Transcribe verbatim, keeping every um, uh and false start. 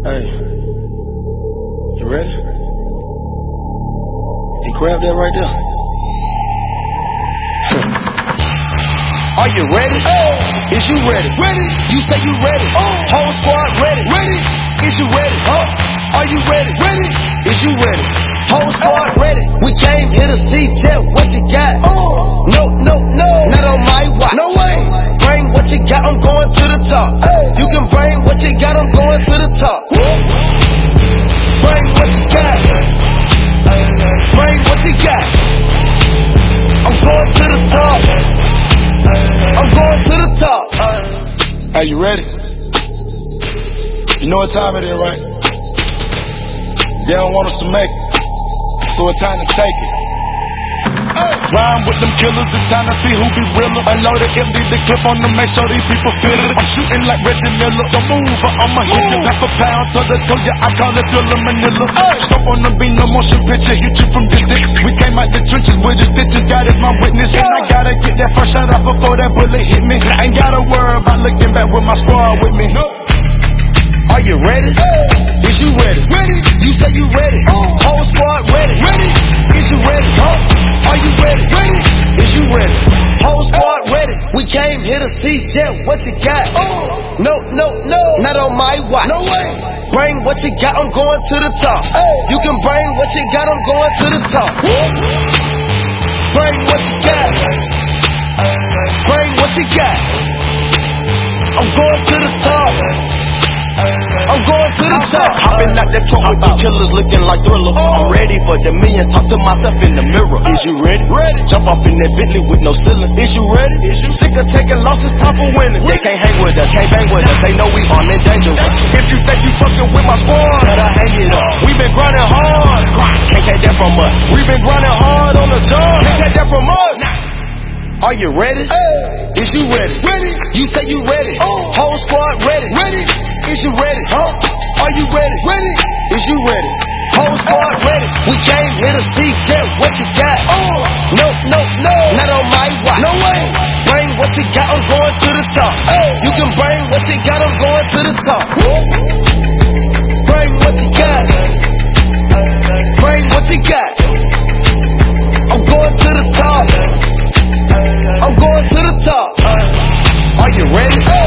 Hey, you ready? Hey, grab that right there. Are you ready? Oh. Is you ready? Ready. You say you ready. Oh. Whole squad ready. Ready. Is you ready? Huh? Are you ready? Ready. Is you ready? Whole squad oh. ready. We came here to see Jeff. What you got? Oh. No, no, no. Not on my watch. No way. Bring what you got. I'm going to the top. Hey. You can bring what you got. I'm going to the top. Woo. Bring what you got. Bring what you got. I'm going to the top. I'm going to the top. Are you ready? You know what time it is, right? They don't want us to make it, so it's time to take it. Rhyme with them killers, it's time to see who be realer. Unloaded, empty the clip on them, make sure these people feel it. I'm shooting like Reggie Miller. Don't move, or I'ma hit you. Half a pound to the toe, yeah, I call it Thriller Manila. Scope on the beam, no motion picture, hit you from distance. We came out the trenches with the stitches, God is my witness. And I gotta get that first shot out before that bullet hit me. I ain't gotta worry about looking back with my squad with me. Are you ready? Is you ready? Ready. You say you ready. Whole squad ready. Ready. Is you ready? Are you ready? Ready. Is you ready? Whole squad ready. We came here to see Jeff. What you got? No, no, no. Not on my watch. No way. Bring what you got. I'm going to the top. You can bring what you got. I'm going to the top. Bring what you got. Bring what you got. I'm going to the top. I'm going to the top. Hopping out that truck with the killers looking like Thriller. I'm ready for the millions, talk to myself in the mirror. Is you ready? Ready. Jump off in that Bentley with no ceiling. Is you ready? Is you sick of taking losses, time for winning? They can't hang with us, can't bang with us. They know we armed and dangerous. If you think you fucking with my squad, better hang it up. We been grinding hard, can't take that from us. We been grinding hard on the job, can't take that from us. Are you ready? Is you ready? Ready. You say you ready. Whole squad ready. Ready. Is you ready? Huh? Are you ready? Ready. Is you ready? Whole squad ready. We came here to see Jeff. What you got? No, no, no. Not on my watch. No way. Bring what you got. I'm going to the top. You can bring what you got. I'm going to the top. Bring what you got. Bring what you got. I'm going to the top. I'm going to the top. Are you ready?